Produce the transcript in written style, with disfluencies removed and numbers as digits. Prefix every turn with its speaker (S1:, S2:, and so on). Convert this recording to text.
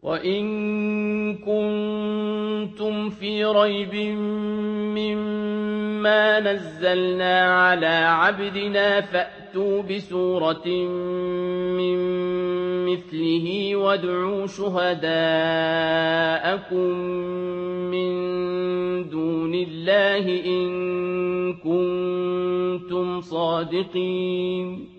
S1: وَإِن كُنتُمْ فِي رَيْبٍ مِّمَّا نَزَّلْنَا عَلَىٰ عَبْدِنَا فَأْتُوا بِسُورَةٍ مِّن مِّثْلِهِ وَادْعُوا شُهَدَاءَكُم مِّن دُونِ اللَّهِ إِن كُنتُمْ صَادِقِينَ